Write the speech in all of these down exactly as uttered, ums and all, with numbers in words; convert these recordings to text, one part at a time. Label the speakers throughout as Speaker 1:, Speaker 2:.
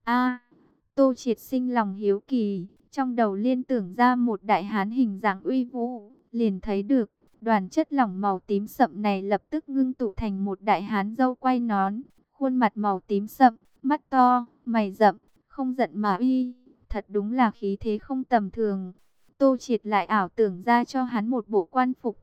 Speaker 1: A, Tô Triệt sinh lòng hiếu kỳ, trong đầu liên tưởng ra một đại hán hình dạng uy vũ, liền thấy được, đoàn chất lỏng màu tím sậm này lập tức ngưng tụ thành một đại hán râu quay nón, khuôn mặt màu tím sậm, mắt to, mày rậm, không giận mà uy, thật đúng là khí thế không tầm thường. Tô Triệt lại ảo tưởng ra cho hắn một bộ quan phục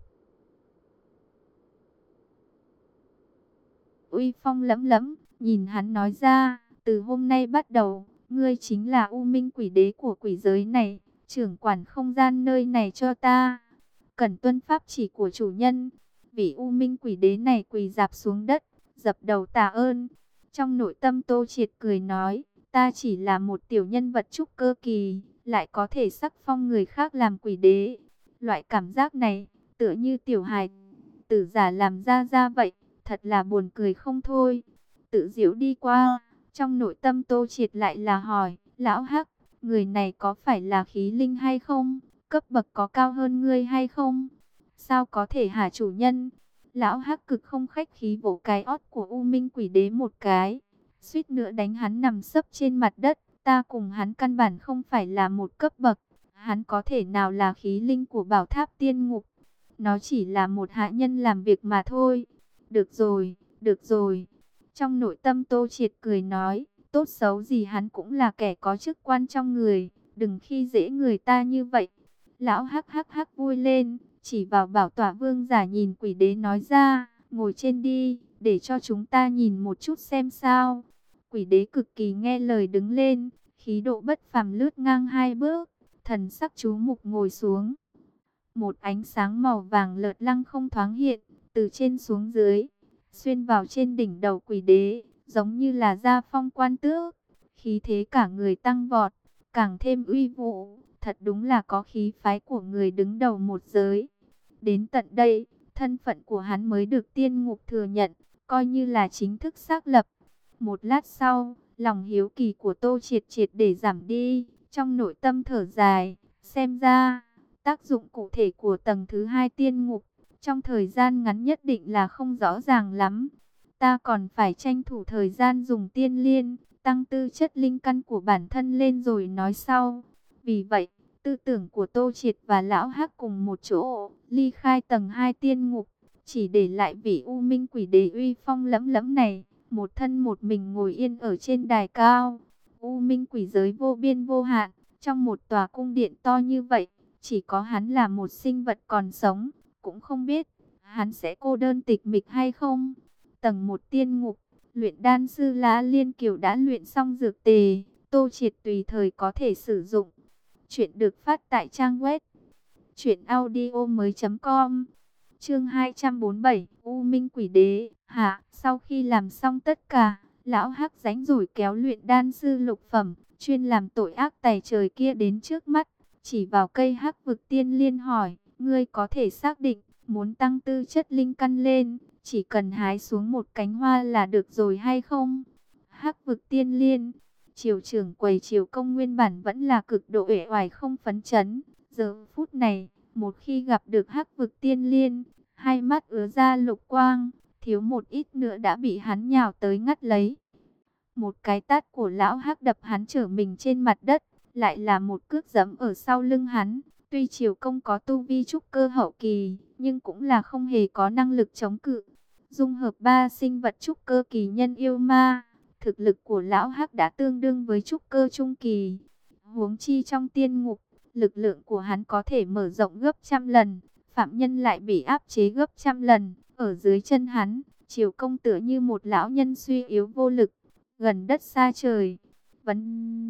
Speaker 1: uy phong lẫm lẫm, nhìn hắn nói ra, từ hôm nay bắt đầu, ngươi chính là U Minh Quỷ Đế của quỷ giới này, trưởng quản không gian nơi này cho ta. Cần tuân pháp chỉ của chủ nhân. Vị U Minh Quỷ Đế này quỳ rạp xuống đất, dập đầu tạ ơn. Trong nội tâm Tô Triệt cười nói, ta chỉ là một tiểu nhân vật trúc cơ kỳ, lại có thể sắc phong người khác làm quỷ đế. Loại cảm giác này, tựa như tiểu hài tử giả làm ra ra vậy, thật là buồn cười không thôi. Tự giễu đi qua, trong nội tâm Tô Triệt lại là hỏi, lão Hắc, người này có phải là khí linh hay không? Cấp bậc có cao hơn ngươi hay không? Sao có thể hả chủ nhân? Lão Hắc cực không khách khí vỗ cái ót của U Minh Quỷ Đế một cái, suýt nữa đánh hắn nằm sấp trên mặt đất. Ta cùng hắn căn bản không phải là một cấp bậc, hắn có thể nào là khí linh của Bảo Tháp Tiên Ngục? Nó chỉ là một hạ nhân làm việc mà thôi. Được rồi, được rồi. Trong nội tâm Tô Triệt cười nói, tốt xấu gì hắn cũng là kẻ có chức quan trong người, đừng khi dễ người ta như vậy. Lão hắc hắc hắc vui lên, chỉ vào bảo tọa vương giả nhìn quỷ đế nói ra, ngồi trên đi, để cho chúng ta nhìn một chút xem sao. Quỷ đế cực kỳ nghe lời đứng lên, khí độ bất phàm lướt ngang hai bước, thần sắc chú mục ngồi xuống. Một ánh sáng màu vàng lợt lăng không thoáng hiện, từ trên xuống dưới, xuyên vào trên đỉnh đầu quỷ đế, giống như là gia phong quan tước. Khí thế cả người tăng vọt, càng thêm uy vũ, thật đúng là có khí phái của người đứng đầu một giới. Đến tận đây, thân phận của hắn mới được tiên ngục thừa nhận, coi như là chính thức xác lập. Một lát sau, lòng hiếu kỳ của Tô Triệt triệt để giảm đi, trong nội tâm thở dài, xem ra tác dụng cụ thể của tầng thứ hai tiên ngục, trong thời gian ngắn nhất định là không rõ ràng lắm. Ta còn phải tranh thủ thời gian dùng tiên liên, tăng tư chất linh căn của bản thân lên rồi nói sau. Vì vậy, tư tưởng của Tô Triệt và Lão Hắc cùng một chỗ, ly khai tầng hai tiên ngục, chỉ để lại vị U Minh Quỷ Đế uy phong lẫm lẫm này, một thân một mình ngồi yên ở trên đài cao. U Minh Quỷ giới vô biên vô hạn, trong một tòa cung điện to như vậy, chỉ có hắn là một sinh vật còn sống, cũng không biết hắn sẽ cô đơn tịch mịch hay không. Tầng một tiên ngục, luyện đan sư Lã Liên Kiều đã luyện xong dược tề, Tô Triệt tùy thời có thể sử dụng. Chuyện được phát tại trang web truyện audio mới chấm com. Chương hai trăm bốn mươi bảy, U Minh Quỷ Đế. Hạ, sau khi làm xong tất cả, lão Hắc rảnh rỗi kéo luyện đan sư lục phẩm, chuyên làm tội ác tày trời kia đến trước mắt, chỉ vào cây Hắc Vực Tiên Liên hỏi, ngươi có thể xác định, muốn tăng tư chất linh căn lên, chỉ cần hái xuống một cánh hoa là được rồi hay không? Hắc Vực Tiên Liên, triều trưởng quầy triều công nguyên bản vẫn là cực độ uể oải không phấn chấn, giờ phút này, một khi gặp được Hắc Vực Tiên Liên, hai mắt ứa ra lục quang, thiếu một ít nữa đã bị hắn nhào tới ngắt lấy. Một cái tát của lão Hắc đập hắn trở mình trên mặt đất, lại là một cước giẫm ở sau lưng hắn. Tuy triều công có tu vi trúc cơ hậu kỳ, nhưng cũng là không hề có năng lực chống cự. Dung hợp ba sinh vật trúc cơ kỳ nhân yêu ma, thực lực của lão Hắc đã tương đương với trúc cơ trung kỳ. Huống chi trong tiên ngục, lực lượng của hắn có thể mở rộng gấp trăm lần, phạm nhân lại bị áp chế gấp trăm lần. Ở dưới chân hắn, triều công tựa như một lão nhân suy yếu vô lực, gần đất xa trời. Vấn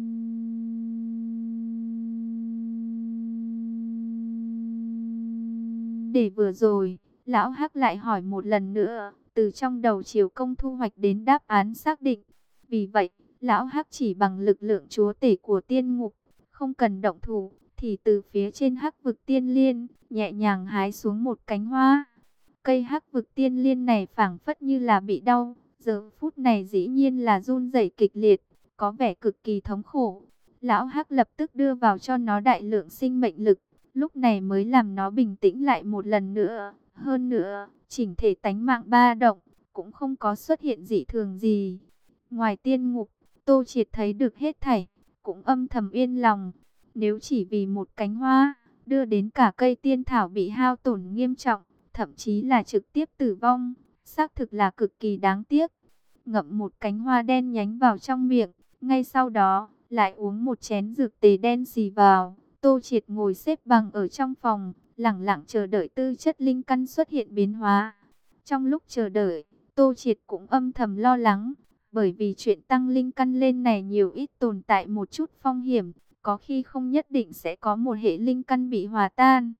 Speaker 1: đề vừa rồi, lão Hắc lại hỏi một lần nữa, từ trong đầu triều công thu hoạch đến đáp án xác định. Vì vậy, lão Hắc chỉ bằng lực lượng chúa tể của tiên ngục, không cần động thủ, thì từ phía trên Hắc Vực Tiên Liên, nhẹ nhàng hái xuống một cánh hoa. Cây Hắc Vực Tiên Liên này phảng phất như là bị đau, giờ phút này dĩ nhiên là run rẩy kịch liệt, có vẻ cực kỳ thống khổ. Lão Hắc lập tức đưa vào cho nó đại lượng sinh mệnh lực, lúc này mới làm nó bình tĩnh lại một lần nữa. Hơn nữa, chỉnh thể tánh mạng ba động, cũng không có xuất hiện dị thường gì. Ngoài tiên ngục, Tô Triệt thấy được hết thảy, cũng âm thầm yên lòng. Nếu chỉ vì một cánh hoa, đưa đến cả cây tiên thảo bị hao tổn nghiêm trọng, thậm chí là trực tiếp tử vong, xác thực là cực kỳ đáng tiếc. Ngậm một cánh hoa đen nhánh vào trong miệng, ngay sau đó, lại uống một chén dược tề đen xì vào. Tô Triệt ngồi xếp bằng ở trong phòng, lẳng lặng chờ đợi tư chất linh căn xuất hiện biến hóa. Trong lúc chờ đợi, Tô Triệt cũng âm thầm lo lắng, bởi vì chuyện tăng linh căn lên này nhiều ít tồn tại một chút phong hiểm, có khi không nhất định sẽ có một hệ linh căn bị hòa tan.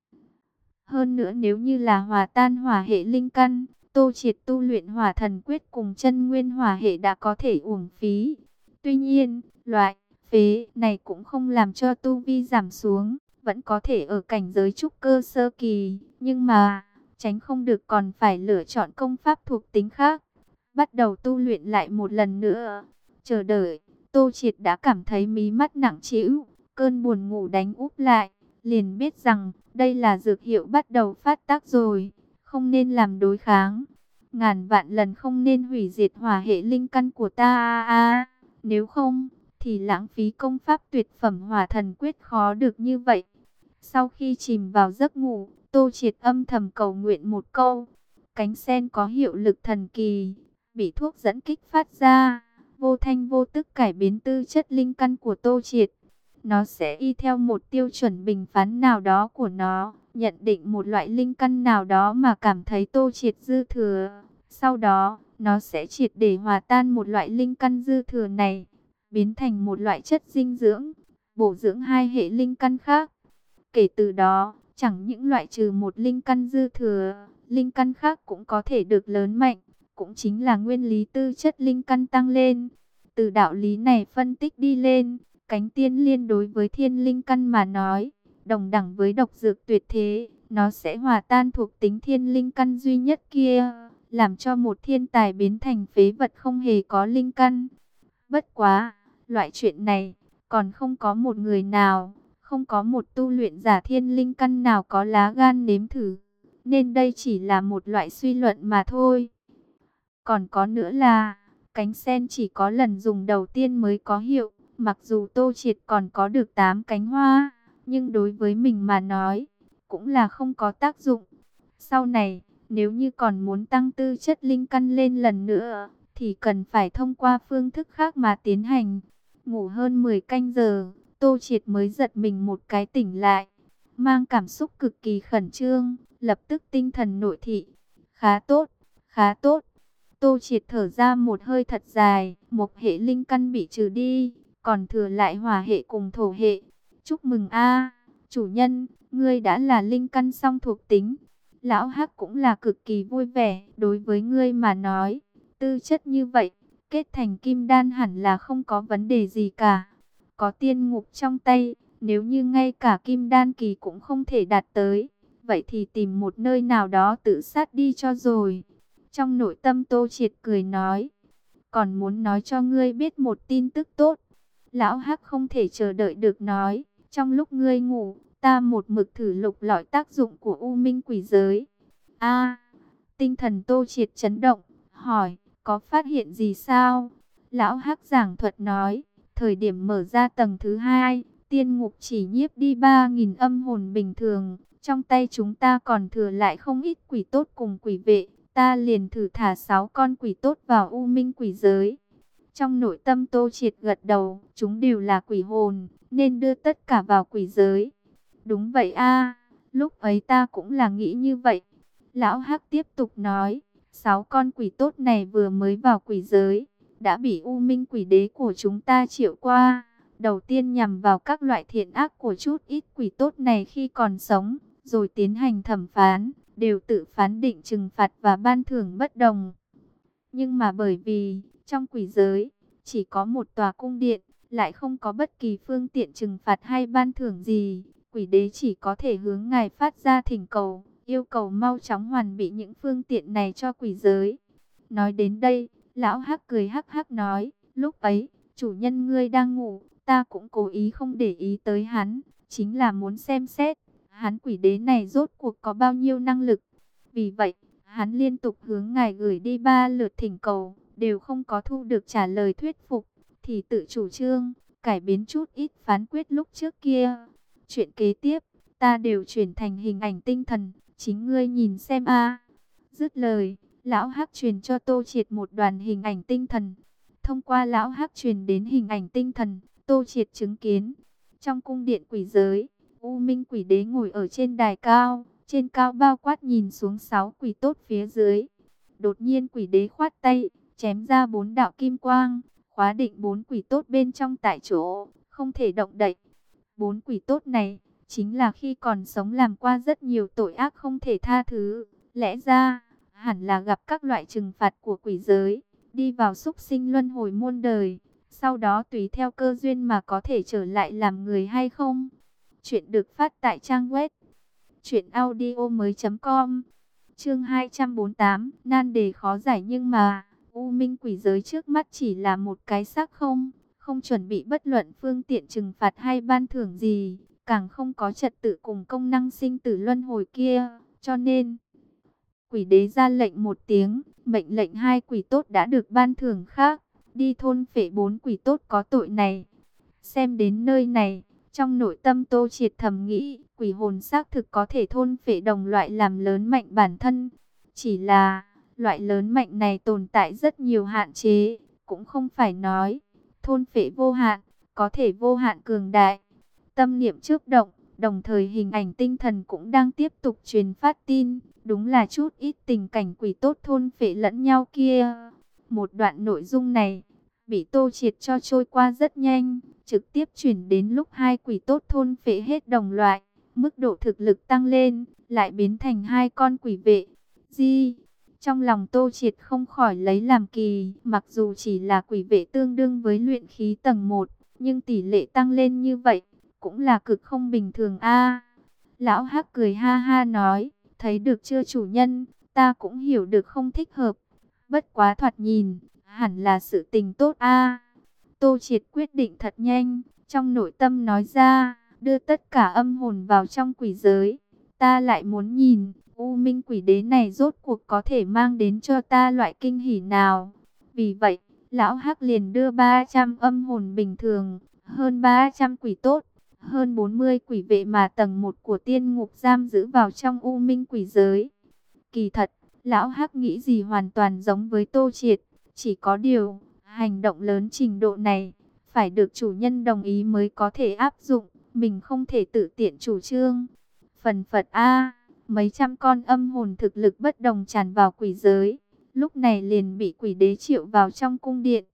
Speaker 1: Hơn nữa nếu như là hòa tan hỏa hệ linh căn, Tô Triệt tu luyện hỏa thần quyết cùng chân nguyên hỏa hệ đã có thể uổng phí. Tuy nhiên, loại phế này cũng không làm cho tu vi giảm xuống, vẫn có thể ở cảnh giới trúc cơ sơ kỳ, nhưng mà tránh không được còn phải lựa chọn công pháp thuộc tính khác, bắt đầu tu luyện lại một lần nữa. Chờ đợi, Tô Triệt đã cảm thấy mí mắt nặng trĩu, cơn buồn ngủ đánh úp lại, liền biết rằng đây là dược hiệu bắt đầu phát tác rồi, không nên làm đối kháng. Ngàn vạn lần không nên hủy diệt hỏa hệ linh căn của ta, a a, nếu không thì lãng phí công pháp tuyệt phẩm hỏa thần quyết khó được như vậy. Sau khi chìm vào giấc ngủ, Tô Triệt âm thầm cầu nguyện một câu. Cánh sen có hiệu lực thần kỳ, bị thuốc dẫn kích phát ra, vô thanh vô tức cải biến tư chất linh căn của Tô Triệt. Nó sẽ y theo một tiêu chuẩn bình phán nào đó của nó, nhận định một loại linh căn nào đó mà cảm thấy Tô Triệt dư thừa. Sau đó, nó sẽ triệt để hòa tan một loại linh căn dư thừa này, biến thành một loại chất dinh dưỡng, bổ dưỡng hai hệ linh căn khác. Kể từ đó, chẳng những loại trừ một linh căn dư thừa, linh căn khác cũng có thể được lớn mạnh, cũng chính là nguyên lý tư chất linh căn tăng lên. Từ đạo lý này phân tích đi lên, cánh tiên liên đối với thiên linh căn mà nói, đồng đẳng với độc dược tuyệt thế, nó sẽ hòa tan thuộc tính thiên linh căn duy nhất kia, làm cho một thiên tài biến thành phế vật không hề có linh căn. Bất quá, loại chuyện này, còn không có một người nào, không có một tu luyện giả thiên linh căn nào có lá gan nếm thử, nên đây chỉ là một loại suy luận mà thôi. Còn có nữa là, cánh sen chỉ có lần dùng đầu tiên mới có hiệu, mặc dù Tô Triệt còn có được tám cánh hoa, nhưng đối với mình mà nói, cũng là không có tác dụng. Sau này, nếu như còn muốn tăng tư chất linh căn lên lần nữa, thì cần phải thông qua phương thức khác mà tiến hành. Ngủ hơn mười canh giờ, Tô Triệt mới giật mình một cái tỉnh lại, mang cảm xúc cực kỳ khẩn trương, lập tức tinh thần nội thị. Khá tốt, khá tốt. Tô Triệt thở ra một hơi thật dài, mộc hệ linh căn bị trừ đi, còn thừa lại hỏa hệ cùng thổ hệ. Chúc mừng a, chủ nhân, ngươi đã là linh căn song thuộc tính. Lão Hắc cũng là cực kỳ vui vẻ, đối với ngươi mà nói, tư chất như vậy, kết thành kim đan hẳn là không có vấn đề gì cả. Có tiên ngục trong tay, nếu như ngay cả kim đan kỳ cũng không thể đạt tới, vậy thì tìm một nơi nào đó tự sát đi cho rồi. Trong nội tâm Tô Triệt cười nói, còn muốn nói cho ngươi biết một tin tức tốt. Lão Hắc không thể chờ đợi được nói, trong lúc ngươi ngủ, ta một mực thử lục lọi tác dụng của U Minh quỷ giới. A, tinh thần Tô Triệt chấn động, hỏi, có phát hiện gì sao? Lão Hắc giảng thuật nói, thời điểm mở ra tầng thứ hai, tiên ngục chỉ nhiếp đi ba nghìn âm hồn bình thường, trong tay chúng ta còn thừa lại không ít quỷ tốt cùng quỷ vệ, ta liền thử thả sáu con quỷ tốt vào U Minh quỷ giới. Trong nội tâm Tô Triệt gật đầu, chúng đều là quỷ hồn, nên đưa tất cả vào quỷ giới. Đúng vậy a, lúc ấy ta cũng là nghĩ như vậy. Lão Hắc tiếp tục nói, sáu con quỷ tốt này vừa mới vào quỷ giới, đã bị U Minh quỷ đế của chúng ta triệu qua. Đầu tiên nhằm vào các loại thiện ác của chút ít quỷ tốt này khi còn sống, rồi tiến hành thẩm phán, đều tự phán định trừng phạt và ban thưởng bất đồng. Nhưng mà bởi vì, trong quỷ giới, chỉ có một tòa cung điện, lại không có bất kỳ phương tiện trừng phạt hay ban thưởng gì, quỷ đế chỉ có thể hướng ngài phát ra thỉnh cầu, yêu cầu mau chóng hoàn bị những phương tiện này cho quỷ giới. Nói đến đây, lão Hắc cười hắc hắc nói, lúc ấy, chủ nhân ngươi đang ngủ, ta cũng cố ý không để ý tới hắn, chính là muốn xem xét, hắn quỷ đế này rốt cuộc có bao nhiêu năng lực. Vì vậy, hắn liên tục hướng ngài gửi đi ba lượt thỉnh cầu, đều không có thu được trả lời thuyết phục. thì tự chủ trương, cải biến chút ít phán quyết lúc trước kia. Chuyện kế tiếp, ta đều chuyển thành hình ảnh tinh thần, chính ngươi nhìn xem a. Dứt lời, lão Hắc truyền cho Tô Triệt một đoàn hình ảnh tinh thần. Thông qua lão Hắc truyền đến hình ảnh tinh thần, Tô Triệt chứng kiến. Trong cung điện quỷ giới, U Minh Quỷ Đế ngồi ở trên đài cao, trên cao bao quát nhìn xuống sáu quỷ tốt phía dưới. Đột nhiên Quỷ Đế khoát tay, chém ra bốn đạo kim quang, khóa định bốn quỷ tốt bên trong tại chỗ, không thể động đậy. Bốn quỷ tốt này, chính là khi còn sống làm qua rất nhiều tội ác không thể tha thứ. Lẽ ra, hẳn là gặp các loại trừng phạt của quỷ giới, đi vào súc sinh luân hồi muôn đời. Sau đó tùy theo cơ duyên mà có thể trở lại làm người hay không. Chuyện được phát tại trang web truyện audio mới com. Chương hai trăm bốn mươi tám, nan đề khó giải nhưng mà, U Minh Quỷ Giới trước mắt chỉ là một cái xác không, không chuẩn bị bất luận phương tiện trừng phạt hay ban thưởng gì, càng không có trật tự cùng công năng sinh tử luân hồi kia, cho nên Quỷ Đế ra lệnh một tiếng, mệnh lệnh hai quỷ tốt đã được ban thưởng khác, đi thôn phệ bốn quỷ tốt có tội này. Xem đến nơi này, trong nội tâm Tô Triệt thầm nghĩ, quỷ hồn xác thực có thể thôn phệ đồng loại làm lớn mạnh bản thân. Chỉ là, loại lớn mạnh này tồn tại rất nhiều hạn chế, cũng không phải nói, thôn phệ vô hạn, có thể vô hạn cường đại. Tâm niệm trước động, đồng thời hình ảnh tinh thần cũng đang tiếp tục truyền phát tin, đúng là chút ít tình cảnh quỷ tốt thôn phệ lẫn nhau kia. Một đoạn nội dung này, bị Tô Triệt cho trôi qua rất nhanh, trực tiếp chuyển đến lúc hai quỷ tốt thôn phệ hết đồng loại, mức độ thực lực tăng lên, lại biến thành hai con quỷ vệ. Di, trong lòng Tô Triệt không khỏi lấy làm kỳ, mặc dù chỉ là quỷ vệ tương đương với luyện khí tầng một, nhưng tỷ lệ tăng lên như vậy, cũng là cực không bình thường a. Lão Hắc cười ha ha nói, thấy được chưa chủ nhân, ta cũng hiểu được không thích hợp, bất quá thoạt nhìn, hẳn là sự tình tốt a. Tô Triệt quyết định thật nhanh, trong nội tâm nói ra, đưa tất cả âm hồn vào trong quỷ giới. Ta lại muốn nhìn, U Minh Quỷ Đế này rốt cuộc có thể mang đến cho ta loại kinh hỉ nào. Vì vậy, Lão Hắc liền đưa ba trăm âm hồn bình thường, hơn ba trăm quỷ tốt, hơn bốn mươi quỷ vệ mà tầng một của tiên ngục giam giữ vào trong U Minh Quỷ Giới. Kỳ thật, Lão Hắc nghĩ gì hoàn toàn giống với Tô Triệt, chỉ có điều, hành động lớn trình độ này, phải được chủ nhân đồng ý mới có thể áp dụng, mình không thể tự tiện chủ trương. Phần phật A, mấy trăm con âm hồn thực lực bất đồng tràn vào quỷ giới, lúc này liền bị Quỷ Đế triệu vào trong cung điện.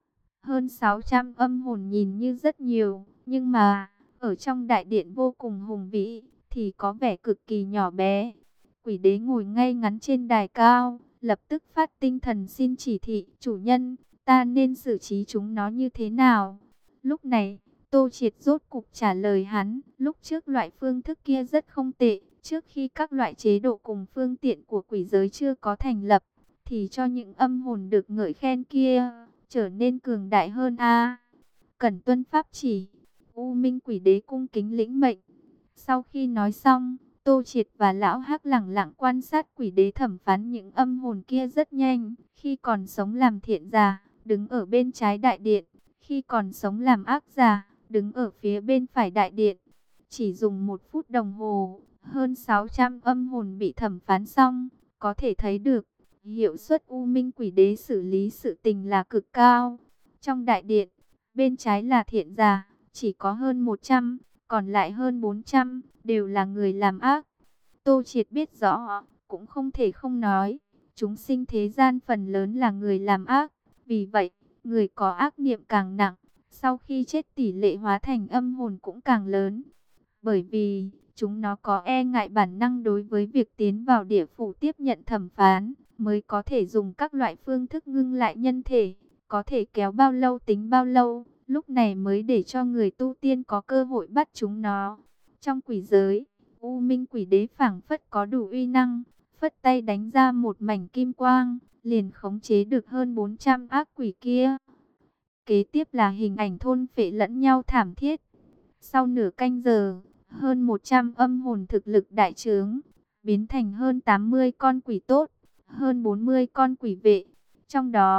Speaker 1: Hơn sáu trăm âm hồn nhìn như rất nhiều, nhưng mà, ở trong đại điện vô cùng hùng vĩ, thì có vẻ cực kỳ nhỏ bé. Quỷ Đế ngồi ngay ngắn trên đài cao, lập tức phát tinh thần xin chỉ thị, chủ nhân, ta nên xử trí chúng nó như thế nào? Lúc này, Tô Triệt rốt cục trả lời hắn, lúc trước loại phương thức kia rất không tệ, trước khi các loại chế độ cùng phương tiện của quỷ giới chưa có thành lập, thì cho những âm hồn được ngợi khen kia, trở nên cường đại hơn a. Cần tuân pháp chỉ, U Minh Quỷ Đế cung kính lĩnh mệnh. Sau khi nói xong, Tô Triệt và Lão Hắc lẳng lặng quan sát Quỷ Đế thẩm phán những âm hồn kia rất nhanh, khi còn sống làm thiện giả, đứng ở bên trái đại điện, khi còn sống làm ác giả, đứng ở phía bên phải đại điện. Chỉ dùng một phút đồng hồ, hơn sáu trăm âm hồn bị thẩm phán xong, có thể thấy được, hiệu suất U Minh Quỷ Đế xử lý sự tình là cực cao. Trong đại điện, bên trái là thiện giả, chỉ có hơn một trăm, còn lại hơn bốn trăm, đều là người làm ác. Tô Triệt biết rõ, cũng không thể không nói, chúng sinh thế gian phần lớn là người làm ác, vì vậy, người có ác niệm càng nặng, sau khi chết tỷ lệ hóa thành âm hồn cũng càng lớn. Bởi vì, chúng nó có e ngại bản năng đối với việc tiến vào địa phủ tiếp nhận thẩm phán, mới có thể dùng các loại phương thức ngưng lại nhân thể, có thể kéo bao lâu tính bao lâu, lúc này mới để cho người tu tiên có cơ hội bắt chúng nó. Trong quỷ giới, U Minh Quỷ Đế phảng phất có đủ uy năng, phất tay đánh ra một mảnh kim quang, liền khống chế được hơn bốn trăm ác quỷ kia. Kế tiếp là hình ảnh thôn phệ lẫn nhau thảm thiết. Sau nửa canh giờ, hơn một trăm âm hồn thực lực đại trướng, biến thành hơn tám mươi con quỷ tốt, hơn bốn mươi con quỷ vệ. Trong đó,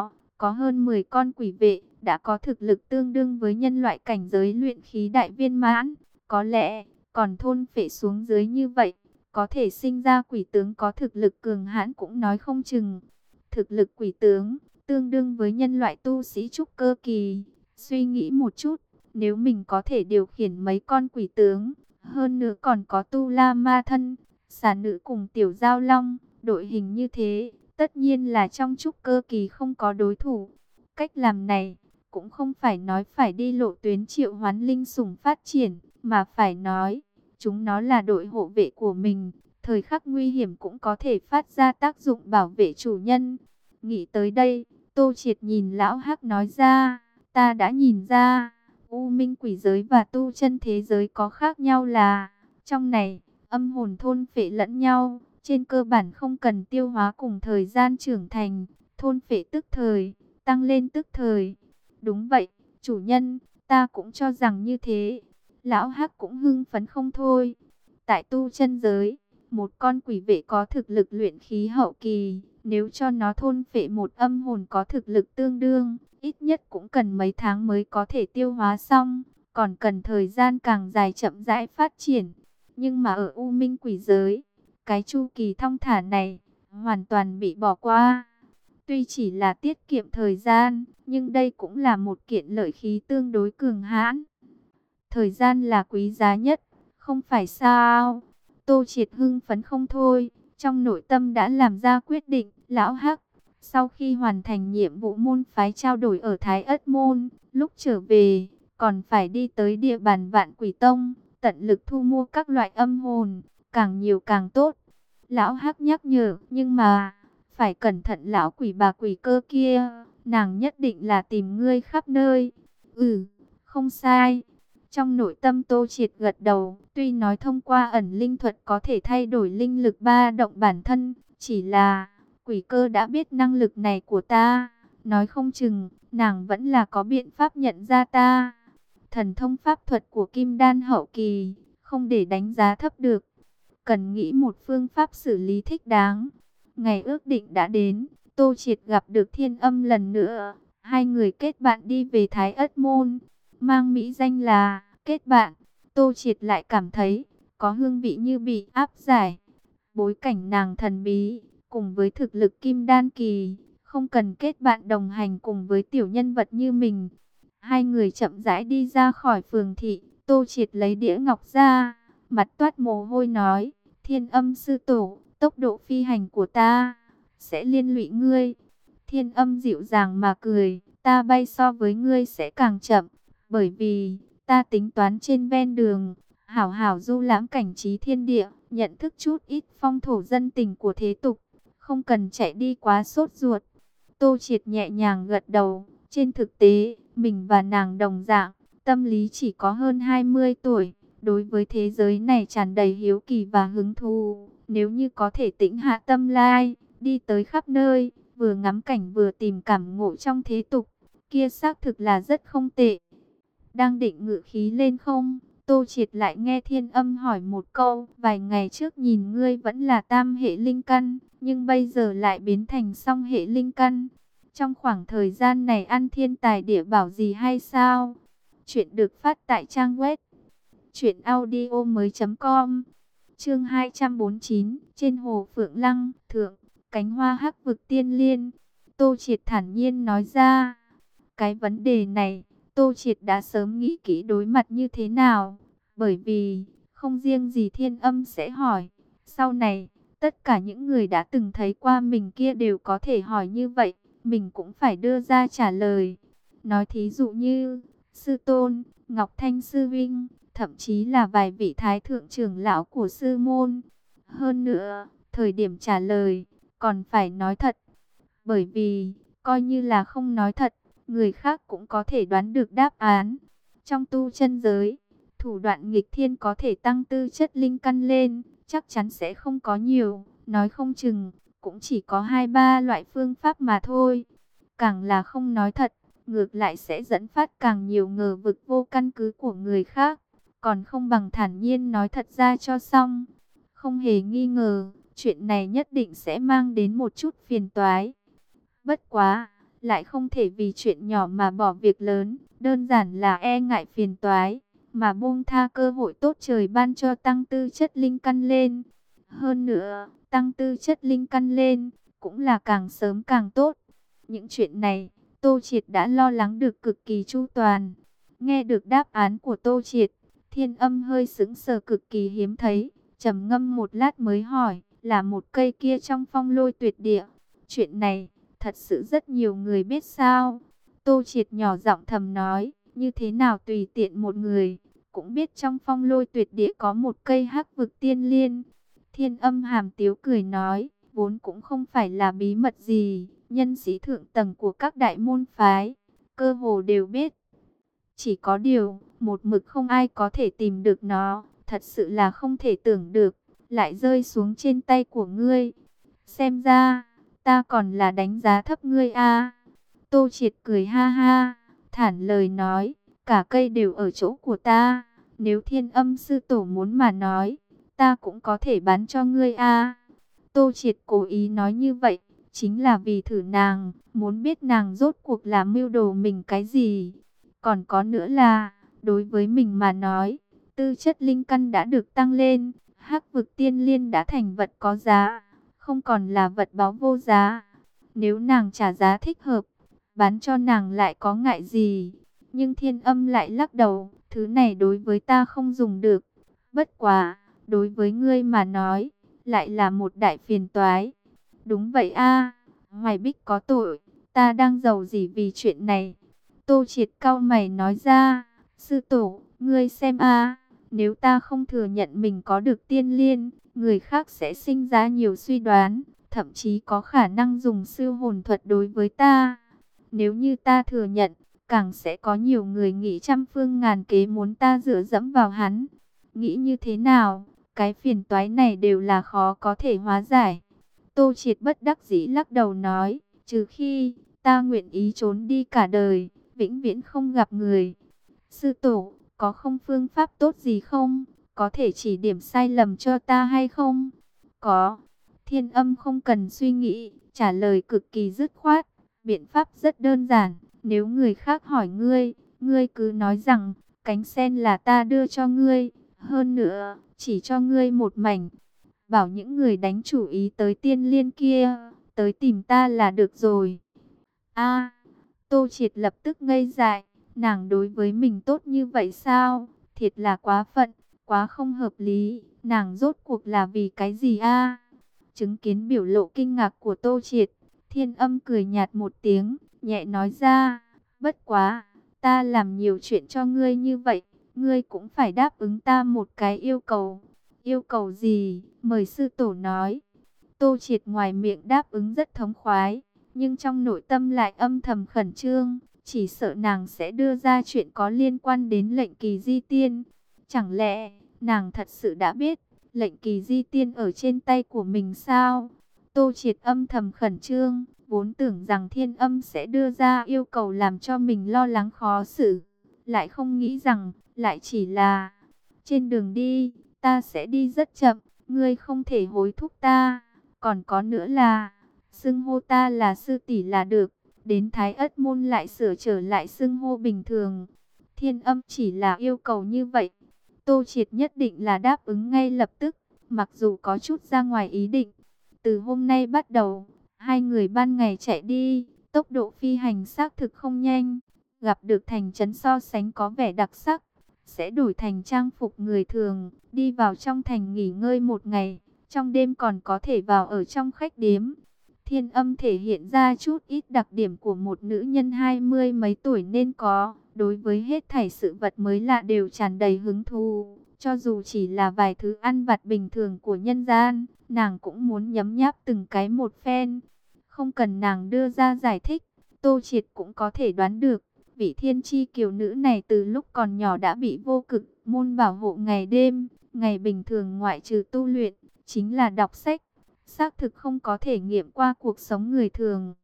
Speaker 1: có hơn mười con quỷ vệ, đã có thực lực tương đương với nhân loại cảnh giới luyện khí đại viên mãn. Có lẽ, còn thôn phệ xuống dưới như vậy, có thể sinh ra quỷ tướng có thực lực cường hãn cũng nói không chừng. Thực lực quỷ tướng, tương đương với nhân loại tu sĩ trúc cơ kỳ. Suy nghĩ một chút, nếu mình có thể điều khiển mấy con quỷ tướng, hơn nữa còn có tu la ma thân, xà nữ cùng tiểu giao long, đội hình như thế, tất nhiên là trong trúc cơ kỳ không có đối thủ. Cách làm này, cũng không phải nói phải đi lộ tuyến triệu hoán linh sủng phát triển, mà phải nói, chúng nó là đội hộ vệ của mình, thời khắc nguy hiểm cũng có thể phát ra tác dụng bảo vệ chủ nhân. Nghĩ tới đây, Tô Triệt nhìn lão Hắc nói ra, ta đã nhìn ra, U Minh quỷ giới và tu chân thế giới có khác nhau là, trong này, âm hồn thôn phệ lẫn nhau, trên cơ bản không cần tiêu hóa cùng thời gian trưởng thành, thôn phệ tức thời, tăng lên tức thời. Đúng vậy, chủ nhân, ta cũng cho rằng như thế. Lão Hắc cũng hưng phấn không thôi. Tại tu chân giới, một con quỷ vệ có thực lực luyện khí hậu kỳ, nếu cho nó thôn phệ một âm hồn có thực lực tương đương, ít nhất cũng cần mấy tháng mới có thể tiêu hóa xong, còn cần thời gian càng dài chậm rãi phát triển. Nhưng mà ở U Minh quỷ giới, cái chu kỳ thong thả này hoàn toàn bị bỏ qua. Tuy chỉ là tiết kiệm thời gian, nhưng đây cũng là một kiện lợi khí tương đối cường hãn. Thời gian là quý giá nhất, không phải sao? Tô Triệt hưng phấn không thôi, trong nội tâm đã làm ra quyết định. Lão Hắc, sau khi hoàn thành nhiệm vụ môn phái trao đổi ở Thái Ất Môn, lúc trở về, còn phải đi tới địa bàn Vạn Quỷ Tông, tận lực thu mua các loại âm hồn, càng nhiều càng tốt. Lão Hắc nhắc nhở, nhưng mà, phải cẩn thận lão quỷ bà quỷ cơ kia, nàng nhất định là tìm ngươi khắp nơi. Ừ, không sai. Trong nội tâm Tô Triệt gật đầu, tuy nói thông qua ẩn linh thuật có thể thay đổi linh lực ba động bản thân, chỉ là quỷ cơ đã biết năng lực này của ta, nói không chừng nàng vẫn là có biện pháp nhận ra ta. Thần thông pháp thuật của Kim Đan hậu kỳ, không để đánh giá thấp được, cần nghĩ một phương pháp xử lý thích đáng. Ngày ước định đã đến, Tô Triệt gặp được Thiên Âm lần nữa, hai người kết bạn đi về Thái Ất Môn, mang mỹ danh là kết bạn. Tô Triệt lại cảm thấy có hương vị như bị áp giải. Bối cảnh nàng thần bí, cùng với thực lực kim đan kỳ, không cần kết bạn đồng hành cùng với tiểu nhân vật như mình. Hai người chậm rãi đi ra khỏi phường thị, Tô Triệt lấy đĩa ngọc ra, mặt toát mồ hôi nói, Thiên Âm sư tổ, tốc độ phi hành của ta sẽ liên lụy ngươi. Thiên Âm dịu dàng mà cười, ta bay so với ngươi sẽ càng chậm, bởi vì ta tính toán trên ven đường, hảo hảo du lãm cảnh trí thiên địa, nhận thức chút ít phong thổ dân tình của thế tục, không cần chạy đi quá sốt ruột. Tô Triệt nhẹ nhàng gật đầu, trên thực tế, mình và nàng đồng dạng, tâm lý chỉ có hơn hai mươi tuổi, đối với thế giới này tràn đầy hiếu kỳ và hứng thú. Nếu như có thể tĩnh hạ tâm lai, đi tới khắp nơi, vừa ngắm cảnh vừa tìm cảm ngộ trong thế tục, kia xác thực là rất không tệ. Đang định ngự khí lên không, Tô Triệt lại nghe Thiên Âm hỏi một câu, vài ngày trước nhìn ngươi vẫn là tam hệ linh căn, nhưng bây giờ lại biến thành song hệ linh căn. Trong khoảng thời gian này ăn thiên tài địa bảo gì hay sao? Chuyện được phát tại trang web truyện audio mới chấm com. Chương hai trăm bốn mươi chín, trên hồ Phượng Lăng, thượng, cánh hoa hắc vực tiên liên. Tô Triệt thản nhiên nói ra, cái vấn đề này, Tô Triệt đã sớm nghĩ kỹ đối mặt như thế nào, bởi vì, không riêng gì Thiên Âm sẽ hỏi, sau này, tất cả những người đã từng thấy qua mình kia đều có thể hỏi như vậy, mình cũng phải đưa ra trả lời. Nói thí dụ như, Sư Tôn, Ngọc Thanh Sư Vinh, thậm chí là vài vị thái thượng trưởng lão của sư môn. Hơn nữa, thời điểm trả lời, còn phải nói thật, bởi vì, coi như là không nói thật, người khác cũng có thể đoán được đáp án. Trong tu chân giới, thủ đoạn nghịch thiên có thể tăng tư chất linh căn lên, chắc chắn sẽ không có nhiều, nói không chừng, cũng chỉ có hai ba loại phương pháp mà thôi. Càng là không nói thật, ngược lại sẽ dẫn phát càng nhiều ngờ vực vô căn cứ của người khác, còn không bằng thản nhiên nói thật ra cho xong. Không hề nghi ngờ, chuyện này nhất định sẽ mang đến một chút phiền toái. Bất quá, lại không thể vì chuyện nhỏ mà bỏ việc lớn, đơn giản là e ngại phiền toái, mà buông tha cơ hội tốt trời ban cho tăng tư chất linh căn lên. Hơn nữa, tăng tư chất linh căn lên, cũng là càng sớm càng tốt. Những chuyện này, Tô Triệt đã lo lắng được cực kỳ chu toàn. Nghe được đáp án của Tô Triệt, Thiên Âm hơi sững sờ cực kỳ hiếm thấy, trầm ngâm một lát mới hỏi, là một cây kia trong Phong Lôi Tuyệt Địa. Chuyện này, thật sự rất nhiều người biết sao? Tô Triệt nhỏ giọng thầm nói, như thế nào tùy tiện một người, cũng biết trong Phong Lôi Tuyệt Địa có một cây hắc vực tiên liên. Thiên Âm hàm tiếu cười nói, vốn cũng không phải là bí mật gì, nhân sĩ thượng tầng của các đại môn phái, cơ hồ đều biết. Chỉ có điều, một mực không ai có thể tìm được nó, thật sự là không thể tưởng được, lại rơi xuống trên tay của ngươi. Xem ra, ta còn là đánh giá thấp ngươi a. Tô Triệt cười ha ha, thản lời nói, cả cây đều ở chỗ của ta, nếu Thiên Âm sư tổ muốn mà nói, ta cũng có thể bán cho ngươi a. Tô Triệt cố ý nói như vậy, chính là vì thử nàng, muốn biết nàng rốt cuộc là mưu đồ mình cái gì. Còn có nữa là, đối với mình mà nói, tư chất linh căn đã được tăng lên, hắc vực tiên liên đã thành vật có giá, không còn là vật báu vô giá. Nếu nàng trả giá thích hợp, bán cho nàng lại có ngại gì. Nhưng Thiên Âm lại lắc đầu, thứ này đối với ta không dùng được. Bất quá, đối với ngươi mà nói, lại là một đại phiền toái. Đúng vậy a, Hoài Bích có tội, ta đang giàu gì vì chuyện này. Tô Triệt cau mày nói ra, sư tổ, ngươi xem a, nếu ta không thừa nhận mình có được tiên liên, người khác sẽ sinh ra nhiều suy đoán, thậm chí có khả năng dùng sư hồn thuật đối với ta. Nếu như ta thừa nhận, càng sẽ có nhiều người nghĩ trăm phương ngàn kế muốn ta dựa dẫm vào hắn. Nghĩ như thế nào, cái phiền toái này đều là khó có thể hóa giải. Tô Triệt bất đắc dĩ lắc đầu nói, trừ khi ta nguyện ý trốn đi cả đời, vĩnh viễn không gặp người. Sư tổ, có không phương pháp tốt gì không? Có thể chỉ điểm sai lầm cho ta hay không? Có. Thiên Âm không cần suy nghĩ, trả lời cực kỳ dứt khoát. Biện pháp rất đơn giản, nếu người khác hỏi ngươi, ngươi cứ nói rằng, cánh sen là ta đưa cho ngươi. Hơn nữa, chỉ cho ngươi một mảnh. Bảo những người đánh chủ ý tới tiên liên kia, tới tìm ta là được rồi. A, Tô Triệt lập tức ngây dại, nàng đối với mình tốt như vậy sao? Thiệt là quá phận, quá không hợp lý, nàng rốt cuộc là vì cái gì a? Chứng kiến biểu lộ kinh ngạc của Tô Triệt, Thiên Âm cười nhạt một tiếng, nhẹ nói ra, bất quá, ta làm nhiều chuyện cho ngươi như vậy, ngươi cũng phải đáp ứng ta một cái yêu cầu. Yêu cầu gì? Mời sư tổ nói. Tô Triệt ngoài miệng đáp ứng rất thống khoái, nhưng trong nội tâm lại âm thầm khẩn trương, chỉ sợ nàng sẽ đưa ra chuyện có liên quan đến lệnh kỳ di tiên. Chẳng lẽ, nàng thật sự đã biết, lệnh kỳ di tiên ở trên tay của mình sao? Tô Triệt âm thầm khẩn trương, vốn tưởng rằng Thiên Âm sẽ đưa ra yêu cầu làm cho mình lo lắng khó xử. Lại không nghĩ rằng, lại chỉ là, trên đường đi, ta sẽ đi rất chậm, ngươi không thể hối thúc ta. Còn có nữa là, xưng hô ta là sư tỷ là được, đến Thái Ất Môn lại sửa trở lại xưng hô bình thường. Thiên Âm chỉ là yêu cầu như vậy, Tô Triệt nhất định là đáp ứng ngay lập tức, mặc dù có chút ra ngoài ý định. Từ hôm nay bắt đầu, hai người ban ngày chạy đi, tốc độ phi hành xác thực không nhanh, gặp được thành trấn so sánh có vẻ đặc sắc, sẽ đổi thành trang phục người thường, đi vào trong thành nghỉ ngơi một ngày, trong đêm còn có thể vào ở trong khách điếm. Thiên Âm thể hiện ra chút ít đặc điểm của một nữ nhân hai mươi mấy tuổi nên có, đối với hết thảy sự vật mới lạ đều tràn đầy hứng thú, cho dù chỉ là vài thứ ăn vặt bình thường của nhân gian, nàng cũng muốn nhấm nháp từng cái một phen. Không cần nàng đưa ra giải thích, Tô Triệt cũng có thể đoán được, vị thiên chi kiều nữ này từ lúc còn nhỏ đã bị vô cực môn bảo hộ ngày đêm, ngày bình thường ngoại trừ tu luyện, chính là đọc sách, xác thực không có thể nghiệm qua cuộc sống người thường.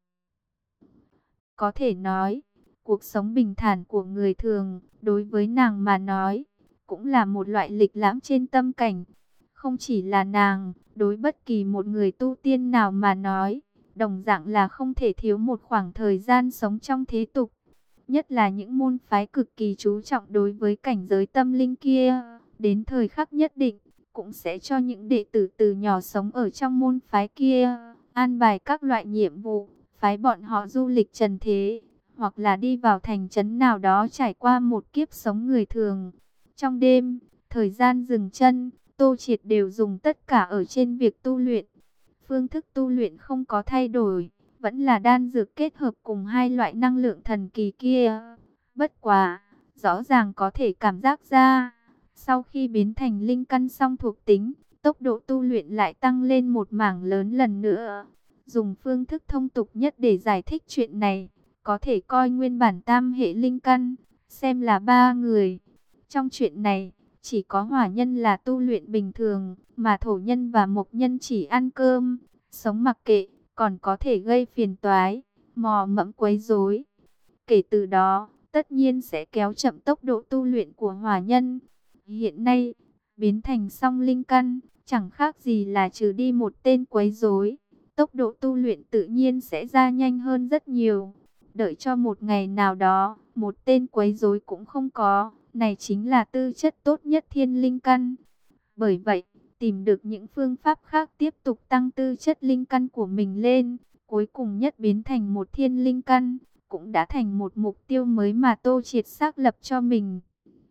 Speaker 1: Có thể nói, cuộc sống bình thản của người thường, đối với nàng mà nói, cũng là một loại lịch lãm trên tâm cảnh. Không chỉ là nàng, đối bất kỳ một người tu tiên nào mà nói, đồng dạng là không thể thiếu một khoảng thời gian sống trong thế tục. Nhất là những môn phái cực kỳ chú trọng đối với cảnh giới tâm linh kia, đến thời khắc nhất định, cũng sẽ cho những đệ tử từ nhỏ sống ở trong môn phái kia, an bài các loại nhiệm vụ, phái bọn họ du lịch trần thế, hoặc là đi vào thành trấn nào đó trải qua một kiếp sống người thường. Trong đêm, thời gian dừng chân, Tô Triệt đều dùng tất cả ở trên việc tu luyện. Phương thức tu luyện không có thay đổi, vẫn là đan dược kết hợp cùng hai loại năng lượng thần kỳ kia. Bất quá, rõ ràng có thể cảm giác ra, sau khi biến thành linh căn song thuộc tính, tốc độ tu luyện lại tăng lên một mảng lớn lần nữa. Dùng phương thức thông tục nhất để giải thích chuyện này, có thể coi nguyên bản tam hệ linh căn, xem là ba người. Trong chuyện này, chỉ có hỏa nhân là tu luyện bình thường, mà thổ nhân và mộc nhân chỉ ăn cơm, sống mặc kệ, còn có thể gây phiền toái, mò mẫm quấy rối. Kể từ đó, tất nhiên sẽ kéo chậm tốc độ tu luyện của hỏa nhân. Hiện nay, biến thành song linh căn, chẳng khác gì là trừ đi một tên quấy rối. Tốc độ tu luyện tự nhiên sẽ ra nhanh hơn rất nhiều. Đợi cho một ngày nào đó, một tên quấy rối cũng không có. Này chính là tư chất tốt nhất thiên linh căn. Bởi vậy, tìm được những phương pháp khác tiếp tục tăng tư chất linh căn của mình lên, cuối cùng nhất biến thành một thiên linh căn, cũng đã thành một mục tiêu mới mà Tô Triệt xác lập cho mình.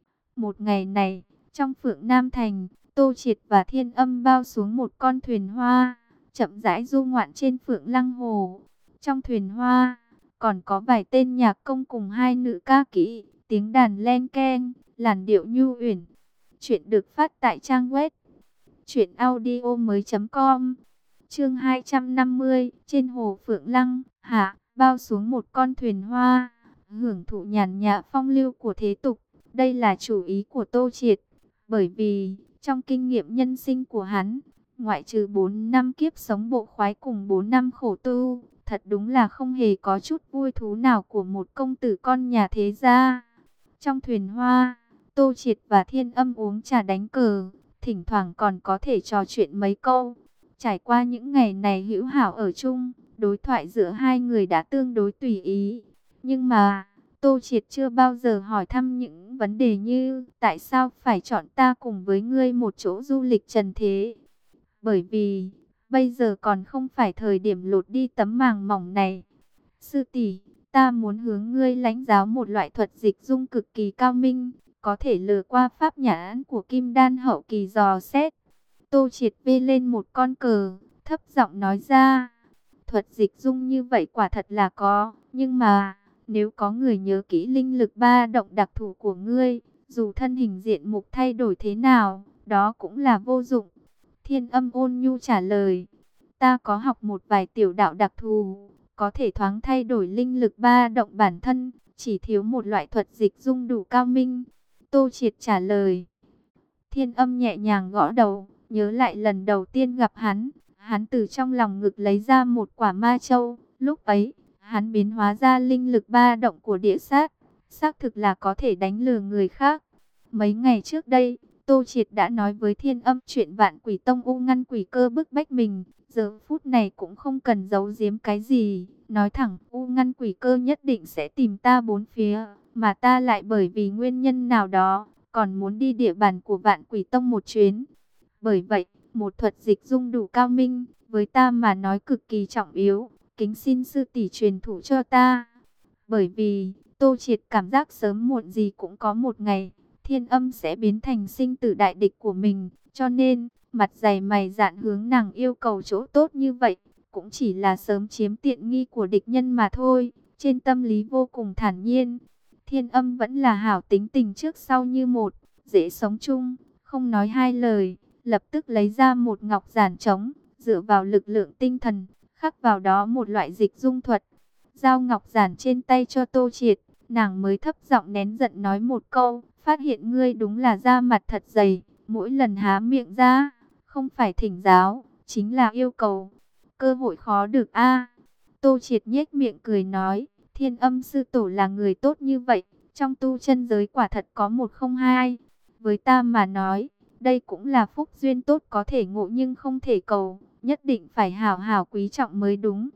Speaker 1: Một ngày này, trong Phượng Nam Thành, Tô Triệt và Thiên Âm bao xuống một con thuyền hoa, chậm rãi du ngoạn trên Phượng Lăng Hồ. Trong thuyền hoa, còn có vài tên nhạc công cùng hai nữ ca kỹ, tiếng đàn len keng, làn điệu nhu uyển. Chuyện được phát tại trang web truyện audio mới chấm com. Chương hai trăm năm mươi, trên hồ Phượng Lăng, hạ, bao xuống một con thuyền hoa, hưởng thụ nhàn nhã phong lưu của thế tục. Đây là chủ ý của Tô Triệt, bởi vì trong kinh nghiệm nhân sinh của hắn, ngoại trừ bốn năm kiếp sống bộ khoái cùng bốn năm khổ tu, thật đúng là không hề có chút vui thú nào của một công tử con nhà thế gia. Trong thuyền hoa, Tô Triệt và Thiên Âm uống trà đánh cờ, thỉnh thoảng còn có thể trò chuyện mấy câu. Trải qua những ngày này hữu hảo ở chung, đối thoại giữa hai người đã tương đối tùy ý. Nhưng mà, Tô Triệt chưa bao giờ hỏi thăm những vấn đề như tại sao phải chọn ta cùng với ngươi một chỗ du lịch trần thế. Bởi vì, bây giờ còn không phải thời điểm lột đi tấm màng mỏng này. Sư tỷ, ta muốn hướng ngươi lãnh giáo một loại thuật dịch dung cực kỳ cao minh, có thể lừa qua pháp nhãn của kim đan hậu kỳ dò xét. Tô Triệt vê lên một con cờ, thấp giọng nói ra. Thuật dịch dung như vậy quả thật là có, nhưng mà nếu có người nhớ kỹ linh lực ba động đặc thù của ngươi, dù thân hình diện mục thay đổi thế nào, đó cũng là vô dụng. Thiên Âm ôn nhu trả lời. Ta có học một vài tiểu đạo đặc thù, có thể thoáng thay đổi linh lực ba động bản thân, chỉ thiếu một loại thuật dịch dung đủ cao minh. Tô Triệt trả lời. Thiên Âm nhẹ nhàng gõ đầu, nhớ lại lần đầu tiên gặp hắn, hắn từ trong lòng ngực lấy ra một quả ma châu, lúc ấy, hắn biến hóa ra linh lực ba động của địa sát, xác thực là có thể đánh lừa người khác. Mấy ngày trước đây, Tô Triệt đã nói với Thiên Âm chuyện Vạn Quỷ Tông u ngăn quỷ cơ bức bách mình, giờ phút này cũng không cần giấu giếm cái gì, nói thẳng u ngăn quỷ cơ nhất định sẽ tìm ta bốn phía, mà ta lại bởi vì nguyên nhân nào đó, còn muốn đi địa bàn của Vạn Quỷ Tông một chuyến. Bởi vậy, một thuật dịch dung đủ cao minh, với ta mà nói cực kỳ trọng yếu, kính xin sư tỷ truyền thụ cho ta. Bởi vì, Tô Triệt cảm giác sớm muộn gì cũng có một ngày, Thiên Âm sẽ biến thành sinh tử đại địch của mình, cho nên, mặt dày mày dạn hướng nàng yêu cầu chỗ tốt như vậy, cũng chỉ là sớm chiếm tiện nghi của địch nhân mà thôi, trên tâm lý vô cùng thản nhiên. Thiên Âm vẫn là hảo tính tình trước sau như một, dễ sống chung, không nói hai lời, lập tức lấy ra một ngọc giản trống, dựa vào lực lượng tinh thần, khắc vào đó một loại dịch dung thuật. Giao ngọc giản trên tay cho Tô Triệt, nàng mới thấp giọng nén giận nói một câu, phát hiện ngươi đúng là da mặt thật dày, mỗi lần há miệng ra, không phải thỉnh giáo, chính là yêu cầu. Cơ hội khó được a. Tô Triệt nhếch miệng cười nói, Thiên Âm sư tổ là người tốt như vậy, trong tu chân giới quả thật có một không hai. Với ta mà nói, đây cũng là phúc duyên tốt có thể ngộ nhưng không thể cầu, nhất định phải hảo hảo quý trọng mới đúng.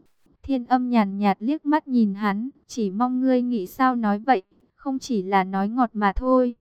Speaker 1: Thiên Âm nhàn nhạt liếc mắt nhìn hắn, chỉ mong ngươi nghĩ sao nói vậy, không chỉ là nói ngọt mà thôi.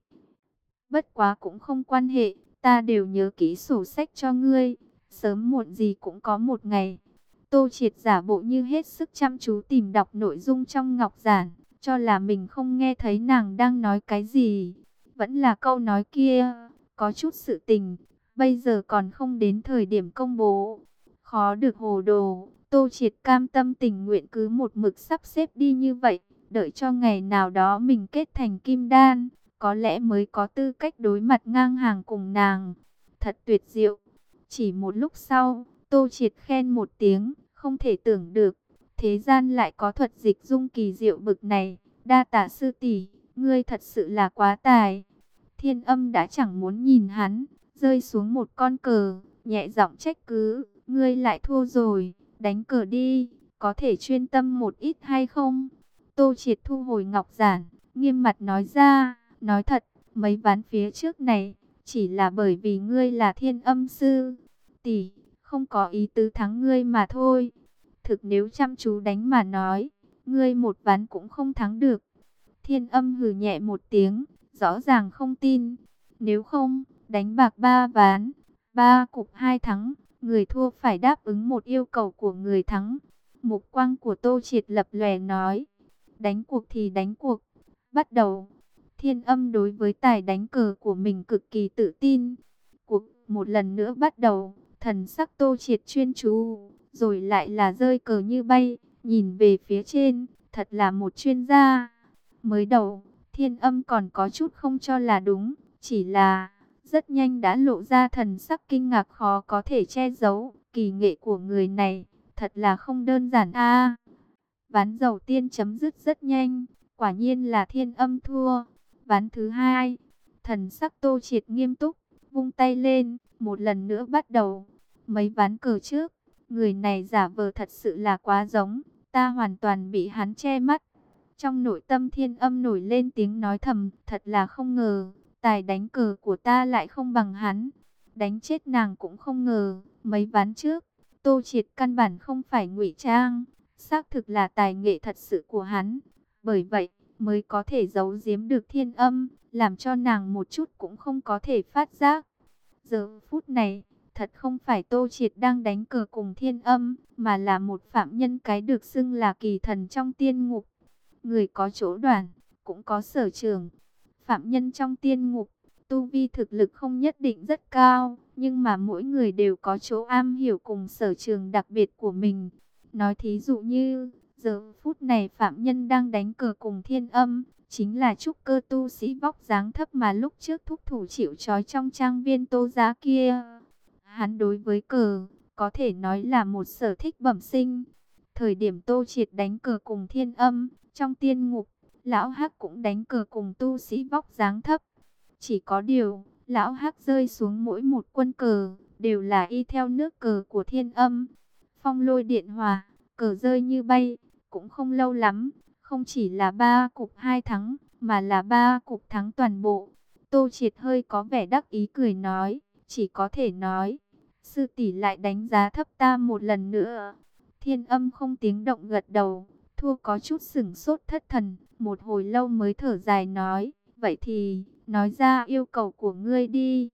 Speaker 1: Bất quá cũng không quan hệ, ta đều nhớ kỹ sổ sách cho ngươi, sớm muộn gì cũng có một ngày. Tô Triệt giả bộ như hết sức chăm chú tìm đọc nội dung trong ngọc giản, cho là mình không nghe thấy nàng đang nói cái gì. Vẫn là câu nói kia, có chút sự tình, bây giờ còn không đến thời điểm công bố. Khó được hồ đồ, Tô Triệt cam tâm tình nguyện cứ một mực sắp xếp đi như vậy, đợi cho ngày nào đó mình kết thành kim đan, có lẽ mới có tư cách đối mặt ngang hàng cùng nàng. Thật tuyệt diệu. Chỉ một lúc sau, Tô Triệt khen một tiếng, không thể tưởng được, thế gian lại có thuật dịch dung kỳ diệu bực này. Đa tạ sư tỷ, ngươi thật sự là quá tài. Thiên Âm đã chẳng muốn nhìn hắn, rơi xuống một con cờ, nhẹ giọng trách cứ, ngươi lại thua rồi, đánh cờ đi, có thể chuyên tâm một ít hay không? Tô Triệt thu hồi ngọc giản, nghiêm mặt nói ra, nói thật, mấy ván phía trước này, chỉ là bởi vì ngươi là Thiên Âm sư tỷ, không có ý tứ thắng ngươi mà thôi. Thực nếu chăm chú đánh mà nói, ngươi một ván cũng không thắng được. Thiên Âm hừ nhẹ một tiếng, rõ ràng không tin. Nếu không, đánh bạc ba ván, ba cục hai thắng, người thua phải đáp ứng một yêu cầu của người thắng. Mục quang của Tô Triệt lập lòe nói, đánh cuộc thì đánh cuộc, bắt đầu. Thiên Âm đối với tài đánh cờ của mình cực kỳ tự tin. Cuộc một lần nữa bắt đầu, thần sắc Tô Triệt chuyên chú, rồi lại là rơi cờ như bay, nhìn về phía trên, thật là một chuyên gia. Mới đầu, Thiên Âm còn có chút không cho là đúng, chỉ là rất nhanh đã lộ ra thần sắc kinh ngạc khó có thể che giấu. Kỳ nghệ của người này, thật là không đơn giản a. Ván đầu tiên chấm dứt rất nhanh, quả nhiên là Thiên Âm thua. Ván thứ hai, thần sắc Tô Triệt nghiêm túc, vung tay lên, một lần nữa bắt đầu. Mấy ván cờ trước, người này giả vờ thật sự là quá giống, ta hoàn toàn bị hắn che mắt. Trong nội tâm Thiên Âm nổi lên tiếng nói thầm, thật là không ngờ, tài đánh cờ của ta lại không bằng hắn. Đánh chết nàng cũng không ngờ, mấy ván trước, Tô Triệt căn bản không phải ngụy trang, xác thực là tài nghệ thật sự của hắn. Bởi vậy, mới có thể giấu giếm được Thiên Âm, làm cho nàng một chút cũng không có thể phát giác. Giờ phút này, thật không phải Tô Triệt đang đánh cờ cùng Thiên Âm, mà là một phạm nhân cái được xưng là kỳ thần trong tiên ngục. Người có chỗ đoản, cũng có sở trường. Phạm nhân trong tiên ngục, tu vi thực lực không nhất định rất cao, nhưng mà mỗi người đều có chỗ am hiểu cùng sở trường đặc biệt của mình. Nói thí dụ như, giờ phút này phạm nhân đang đánh cờ cùng Thiên Âm, chính là trúc cơ tu sĩ vóc dáng thấp mà lúc trước thúc thủ chịu trói trong trang viên Tô Giá kia. Hắn đối với cờ, có thể nói là một sở thích bẩm sinh. Thời điểm Tô Triệt đánh cờ cùng Thiên Âm, trong tiên ngục, Lão Hắc cũng đánh cờ cùng tu sĩ vóc dáng thấp. Chỉ có điều, Lão Hắc rơi xuống mỗi một quân cờ, đều là y theo nước cờ của Thiên Âm. Phong lôi điện hòa, cờ rơi như bay, cũng không lâu lắm, không chỉ là ba cục hai thắng, mà là ba cục thắng toàn bộ. Tô Triệt hơi có vẻ đắc ý cười nói, chỉ có thể nói, sư tỷ lại đánh giá thấp ta một lần nữa. Thiên Âm không tiếng động gật đầu, thua có chút sửng sốt thất thần, một hồi lâu mới thở dài nói, vậy thì, nói ra yêu cầu của ngươi đi.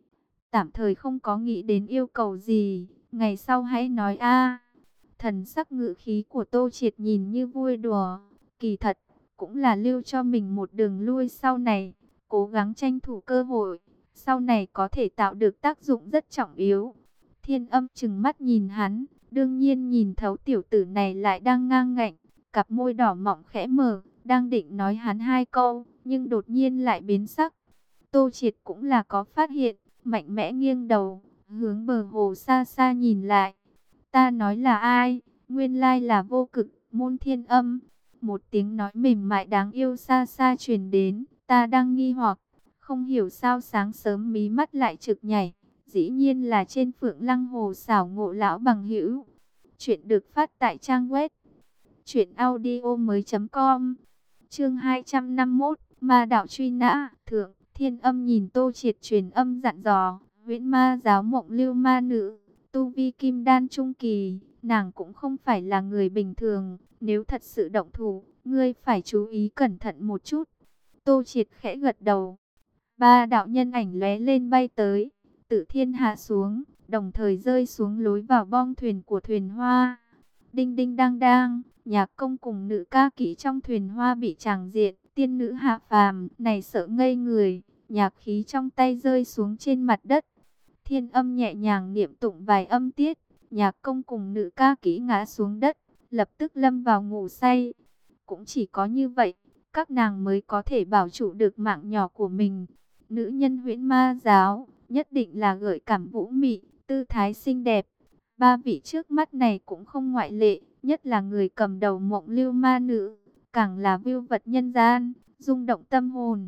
Speaker 1: Tạm thời không có nghĩ đến yêu cầu gì, ngày sau hãy nói a. Thần sắc ngự khí của Tô Triệt nhìn như vui đùa, kỳ thật, cũng là lưu cho mình một đường lui sau này, cố gắng tranh thủ cơ hội, sau này có thể tạo được tác dụng rất trọng yếu. Thiên Âm trừng mắt nhìn hắn, đương nhiên nhìn thấu tiểu tử này lại đang ngang ngạnh, cặp môi đỏ mọng khẽ mở, đang định nói hắn hai câu, nhưng đột nhiên lại biến sắc. Tô Triệt cũng là có phát hiện, mạnh mẽ nghiêng đầu, hướng bờ hồ xa xa nhìn lại. Ta nói là ai? Nguyên lai là Vô Cực Môn Thiên Âm. Một tiếng nói mềm mại đáng yêu xa xa truyền đến, ta đang nghi hoặc, không hiểu sao sáng sớm mí mắt lại trực nhảy. Dĩ nhiên là trên Phượng Lăng Hồ xảo ngộ lão bằng hữu. Chuyện được phát tại trang web truyện audio mới.com. Chương hai trăm năm mươi mốt, Ma đạo truy nã. Thượng Thiên Âm nhìn Tô Triệt truyền âm dặn dò, Huyễn Ma giáo mộng lưu ma nữ, tu vi kim đan trung kỳ, nàng cũng không phải là người bình thường, nếu thật sự động thủ, ngươi phải chú ý cẩn thận một chút. Tô Triệt khẽ gật đầu. Ba đạo nhân ảnh lóe lên bay tới, Tử Thiên hạ xuống, đồng thời rơi xuống lối vào bong thuyền của thuyền hoa. Đinh đinh đang đang, nhạc công cùng nữ ca kỹ trong thuyền hoa bị tràng diện tiên nữ hạ phàm này sợ ngây người, nhạc khí trong tay rơi xuống trên mặt đất. Thiên âm nhẹ nhàng niệm tụng vài âm tiết, nhạc công cùng nữ ca kỹ ngã xuống đất, lập tức lâm vào ngủ say. Cũng chỉ có như vậy, các nàng mới có thể bảo trụ được mạng nhỏ của mình. Nữ nhân huyễn ma giáo, nhất định là gợi cảm vũ mị, tư thái xinh đẹp. Ba vị trước mắt này cũng không ngoại lệ, nhất là người cầm đầu Mộng Lưu ma nữ, càng là viu vật nhân gian, rung động tâm hồn.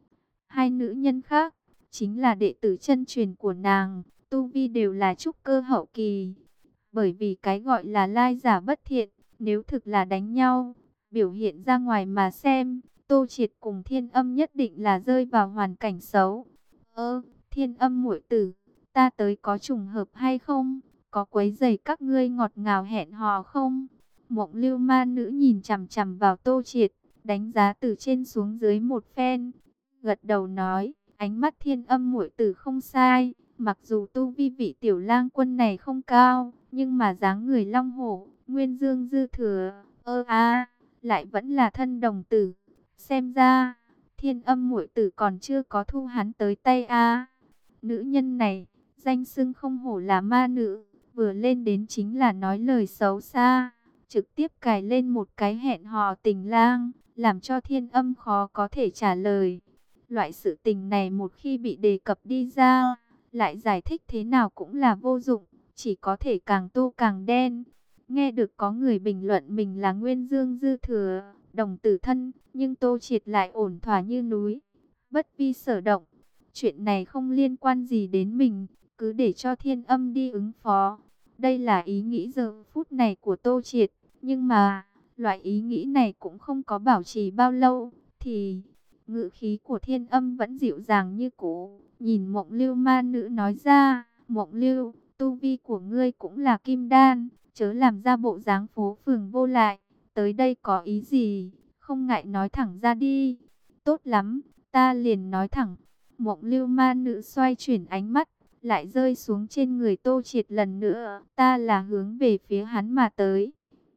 Speaker 1: Hai nữ nhân khác, chính là đệ tử chân truyền của nàng, tu vi đều là trúc cơ hậu kỳ. Bởi vì cái gọi là lai giả bất thiện, nếu thực là đánh nhau, biểu hiện ra ngoài mà xem, Tô Triệt cùng Thiên Âm nhất định là rơi vào hoàn cảnh xấu. Ơ, Thiên Âm muội tử, ta tới có trùng hợp hay không? Có quấy rầy các ngươi ngọt ngào hẹn hò không? Mộng Lưu ma nữ nhìn chằm chằm vào Tô Triệt, đánh giá từ trên xuống dưới một phen, gật đầu nói, ánh mắt Thiên Âm muội tử không sai, mặc dù tu vi vị tiểu lang quân này không cao, nhưng mà dáng người long hổ, nguyên dương dư thừa, ơ a, lại vẫn là thân đồng tử. Xem ra, Thiên Âm muội tử còn chưa có thu hắn tới tay a. Nữ nhân này, danh xưng không hổ là ma nữ, vừa lên đến chính là nói lời xấu xa, trực tiếp cài lên một cái hẹn hò tình lang, làm cho Thiên Âm khó có thể trả lời. Loại sự tình này một khi bị đề cập đi ra, lại giải thích thế nào cũng là vô dụng, chỉ có thể càng tô càng đen. Nghe được có người bình luận mình là nguyên dương dư thừa, đồng tử thân, nhưng Tô Triệt lại ổn thỏa như núi, bất vi sở động. Chuyện này không liên quan gì đến mình, cứ để cho Thiên Âm đi ứng phó. Đây là ý nghĩ giờ phút này của Tô Triệt, nhưng mà, loại ý nghĩ này cũng không có bảo trì bao lâu, thì ngữ khí của Thiên Âm vẫn dịu dàng như cũ, nhìn Mộng Lưu ma nữ nói ra, Mộng Lưu, tu vi của ngươi cũng là kim đan, chớ làm ra bộ dáng phố phường vô lại, tới đây có ý gì, không ngại nói thẳng ra đi. Tốt lắm, ta liền nói thẳng. Mộng Lưu ma nữ xoay chuyển ánh mắt, lại rơi xuống trên người Tô Triệt lần nữa, ta là hướng về phía hắn mà tới.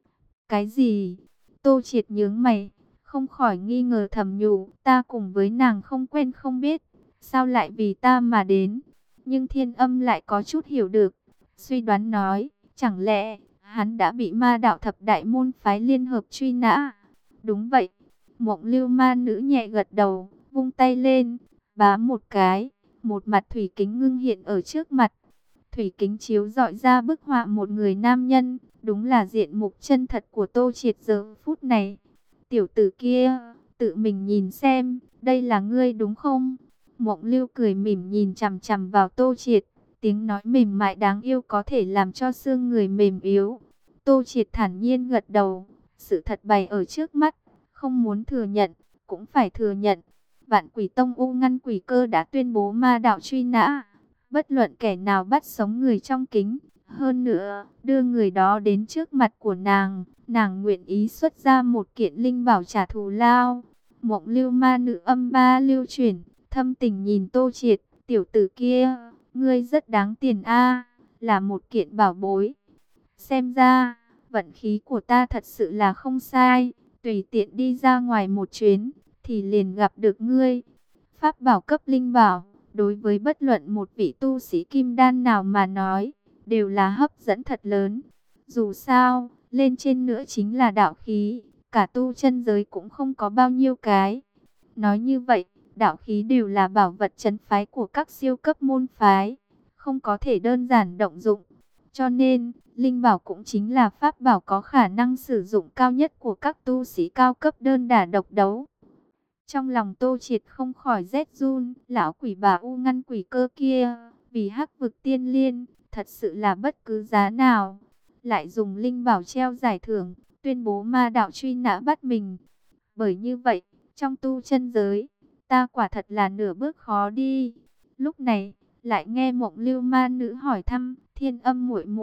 Speaker 1: Cái gì? Tô Triệt nhướng mày, không khỏi nghi ngờ thầm nhủ, ta cùng với nàng không quen không biết, sao lại vì ta mà đến? Nhưng Thiên Âm lại có chút hiểu được, suy đoán nói, chẳng lẽ hắn đã bị ma đạo thập đại môn phái liên hợp truy nã? Đúng vậy. Mộng Lưu ma nữ nhẹ gật đầu, vung tay lên, bá một cái, một mặt thủy kính ngưng hiện ở trước mặt. Thủy kính chiếu rọi ra bức họa một người nam nhân, đúng là diện mục chân thật của Tô Triệt giờ phút này. Tiểu tử kia, tự mình nhìn xem, đây là ngươi đúng không? Mộng Lưu cười mỉm nhìn chằm chằm vào Tô Triệt, tiếng nói mềm mại đáng yêu có thể làm cho xương người mềm yếu. Tô Triệt thản nhiên gật đầu, sự thật bày ở trước mắt, không muốn thừa nhận, cũng phải thừa nhận. Vạn Quỷ Tông U Ngăn Quỷ Cơ đã tuyên bố ma đạo truy nã, bất luận kẻ nào bắt sống người trong kính. Hơn nữa, đưa người đó đến trước mặt của nàng, nàng nguyện ý xuất ra một kiện linh bảo trả thù lao. Mộng Lưu ma nữ âm ba lưu chuyển, thâm tình nhìn Tô Triệt, tiểu tử kia, ngươi rất đáng tiền a, là một kiện bảo bối. Xem ra, vận khí của ta thật sự là không sai, tùy tiện đi ra ngoài một chuyến, thì liền gặp được ngươi. Pháp bảo cấp linh bảo, đối với bất luận một vị tu sĩ kim đan nào mà nói, đều là hấp dẫn thật lớn. Dù sao, lên trên nữa chính là đạo khí, cả tu chân giới cũng không có bao nhiêu cái. Nói như vậy, đạo khí đều là bảo vật trấn phái của các siêu cấp môn phái, không có thể đơn giản động dụng. Cho nên, linh bảo cũng chính là pháp bảo có khả năng sử dụng cao nhất của các tu sĩ cao cấp đơn đả độc đấu. Trong lòng Tô Triệt không khỏi rét run, lão quỷ bà U Ngăn Quỷ Cơ kia, vì hắc vực tiên liên, thật sự là bất cứ giá nào, lại dùng linh bảo treo giải thưởng, tuyên bố ma đạo truy nã bắt mình. Bởi như vậy, trong tu chân giới, ta quả thật là nửa bước khó đi. Lúc này, lại nghe Mộng Lưu ma nữ hỏi thăm, Thiên Âm muội muội,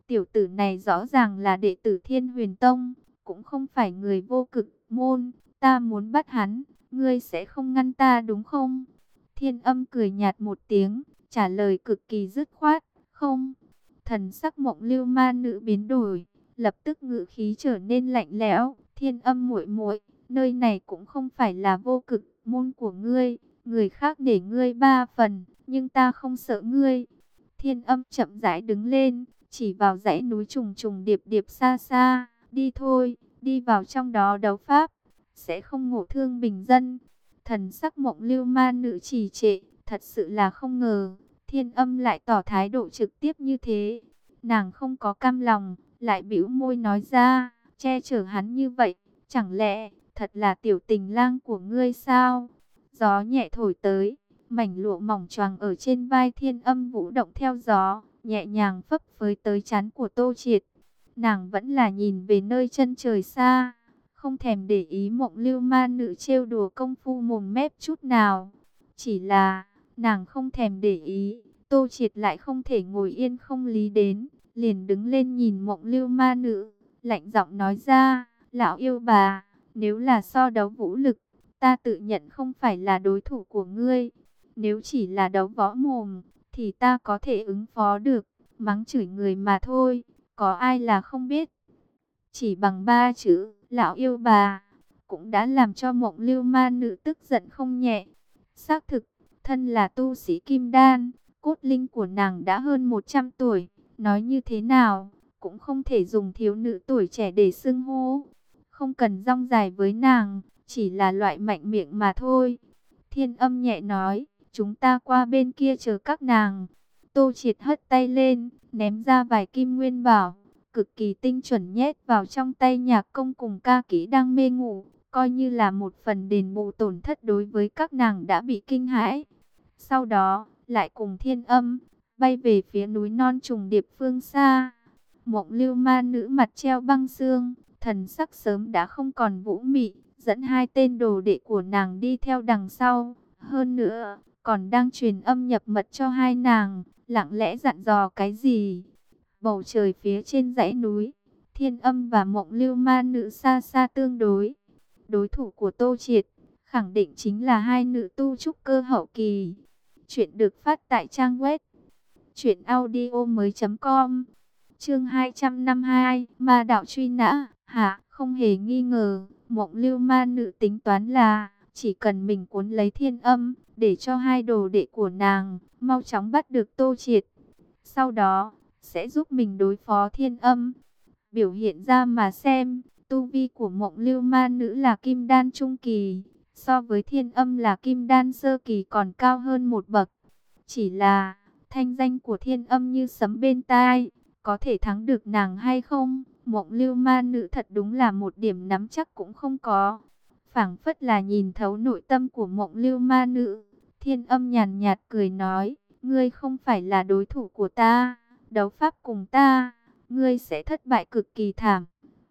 Speaker 1: Tiểu tử này rõ ràng là đệ tử Thiên Huyền Tông, cũng không phải người vô cực môn. Ta muốn bắt hắn, ngươi sẽ không ngăn ta đúng không? Thiên Âm cười nhạt một tiếng, trả lời cực kỳ dứt khoát, không. Thần sắc Mộng Lưu ma nữ biến đổi, lập tức ngữ khí trở nên lạnh lẽo. Thiên Âm muội muội, nơi này cũng không phải là vô cực môn của ngươi, người khác để ngươi ba phần, nhưng ta không sợ ngươi. Thiên Âm chậm rãi đứng lên, chỉ vào dãy núi trùng trùng điệp điệp xa xa, đi thôi, đi vào trong đó đấu pháp, sẽ không ngộ thương bình dân. Thần sắc Mộng Lưu ma nữ trì trệ, thật sự là không ngờ, Thiên Âm lại tỏ thái độ trực tiếp như thế. Nàng không có cam lòng, lại bĩu môi nói ra, che chở hắn như vậy, chẳng lẽ thật là tiểu tình lang của ngươi sao? Gió nhẹ thổi tới, mảnh lụa mỏng choàng ở trên vai Thiên Âm vũ động theo gió, nhẹ nhàng phấp phới tới trán của Tô Triệt. Nàng vẫn là nhìn về nơi chân trời xa, không thèm để ý Mộng Lưu ma nữ trêu đùa công phu mồm mép chút nào. Chỉ là, nàng không thèm để ý, Tô Triệt lại không thể ngồi yên không lý đến, liền đứng lên nhìn Mộng Lưu ma nữ, lạnh giọng nói ra, lão yêu bà, nếu là so đấu vũ lực, ta tự nhận không phải là đối thủ của ngươi. Nếu chỉ là đấu võ mồm, thì ta có thể ứng phó được, mắng chửi người mà thôi, có ai là không biết. Chỉ bằng ba chữ, lão yêu bà, cũng đã làm cho Mộng Lưu ma nữ tức giận không nhẹ. Xác thực, thân là tu sĩ kim đan, cốt linh của nàng đã hơn một trăm tuổi, nói như thế nào, cũng không thể dùng thiếu nữ tuổi trẻ để xưng hô. Không cần rong dài với nàng, chỉ là loại mạnh miệng mà thôi. Thiên Âm nhẹ nói, chúng ta qua bên kia chờ các nàng. Tô Triệt hất tay lên, ném ra vài kim nguyên bảo, cực kỳ tinh chuẩn nhét vào trong tay Nhạc Công cùng ca kỹ đang mê ngủ, coi như là một phần đền bù tổn thất đối với các nàng đã bị kinh hãi. Sau đó, lại cùng Thiên Âm, bay về phía núi non trùng điệp phương xa. Mộng Lưu ma nữ mặt treo băng xương, thần sắc sớm đã không còn vũ mị, dẫn hai tên đồ đệ của nàng đi theo đằng sau. Hơn nữa, còn đang truyền âm nhập mật cho hai nàng, lặng lẽ dặn dò cái gì. Bầu trời phía trên dãy núi, Thiên Âm và Mộng Lưu ma nữ xa xa tương đối. Đối thủ của Tô Triệt, khẳng định chính là hai nữ tu trúc cơ hậu kỳ. Chuyện được phát tại trang web truyện audio mới chấm com. Chương hai trăm năm mươi hai, Ma đạo truy nã. Hả, không hề nghi ngờ, Mộng Lưu ma nữ tính toán là chỉ cần mình cuốn lấy Thiên Âm, để cho hai đồ đệ của nàng mau chóng bắt được Tô Triệt, sau đó sẽ giúp mình đối phó Thiên Âm. Biểu hiện ra mà xem, tu vi của Mộng Lưu ma nữ là kim đan trung kỳ, so với Thiên Âm là kim đan sơ kỳ còn cao hơn một bậc. Chỉ là thanh danh của Thiên Âm như sấm bên tai, có thể thắng được nàng hay không, Mộng Lưu ma nữ thật đúng là một điểm nắm chắc cũng không có. Phảng phất là nhìn thấu nội tâm của Mộng Lưu ma nữ, Thiên Âm nhàn nhạt cười nói, ngươi không phải là đối thủ của ta, đấu pháp cùng ta, ngươi sẽ thất bại cực kỳ thảm.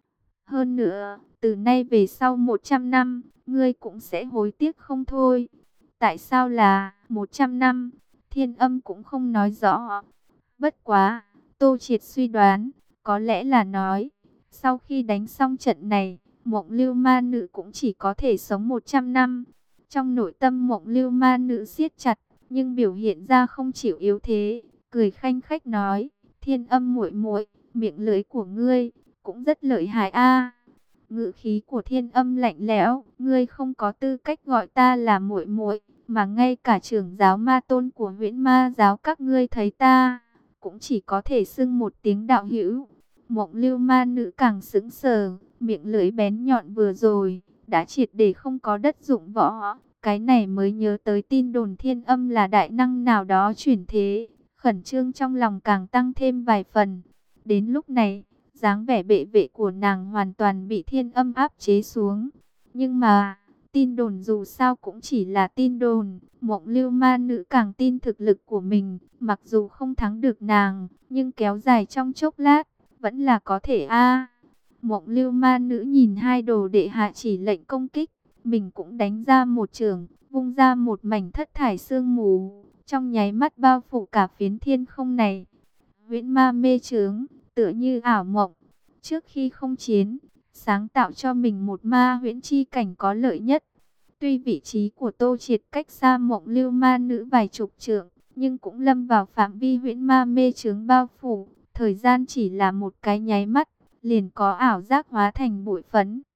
Speaker 1: Hơn nữa, từ nay về sau một trăm năm, ngươi cũng sẽ hối tiếc không thôi. Tại sao là một trăm năm? Thiên Âm cũng không nói rõ. Bất quá, Tô Triệt suy đoán, có lẽ là nói, sau khi đánh xong trận này, Mộng Lưu ma nữ cũng chỉ có thể sống một trăm năm. Trong nội tâm Mộng Lưu ma nữ siết chặt, nhưng biểu hiện ra không chịu yếu thế, cười khanh khách nói, Thiên Âm muội muội, miệng lưỡi của ngươi cũng rất lợi hại a. Ngữ khí của Thiên Âm lạnh lẽo, ngươi không có tư cách gọi ta là muội muội, mà ngay cả trưởng giáo ma tôn của Huyễn Ma giáo các ngươi thấy ta, cũng chỉ có thể xưng một tiếng đạo hữu. Mộng Lưu ma nữ càng sững sờ, miệng lưỡi bén nhọn vừa rồi đã triệt để không có đất dụng võ. Cái này mới nhớ tới tin đồn Thiên Âm là đại năng nào đó chuyển thế, khẩn trương trong lòng càng tăng thêm vài phần. Đến lúc này, dáng vẻ bệ vệ của nàng hoàn toàn bị Thiên Âm áp chế xuống. Nhưng mà, tin đồn dù sao cũng chỉ là tin đồn. Mộng Lưu ma nữ càng tin thực lực của mình, mặc dù không thắng được nàng, nhưng kéo dài trong chốc lát, vẫn là có thể a. Mộng Lưu ma nữ nhìn hai đồ đệ hạ chỉ lệnh công kích, mình cũng đánh ra một trường, vung ra một mảnh thất thải sương mù, trong nháy mắt bao phủ cả phiến thiên không này. Huyễn Ma mê chướng, tựa như ảo mộng. Trước khi không chiến, sáng tạo cho mình một ma huyễn chi cảnh có lợi nhất. Tuy vị trí của Tô Triệt cách xa Mộng Lưu ma nữ vài chục trượng, nhưng cũng lâm vào phạm vi huyễn ma mê chướng bao phủ. Thời gian chỉ là một cái nháy mắt, liền có ảo giác hóa thành bụi phấn.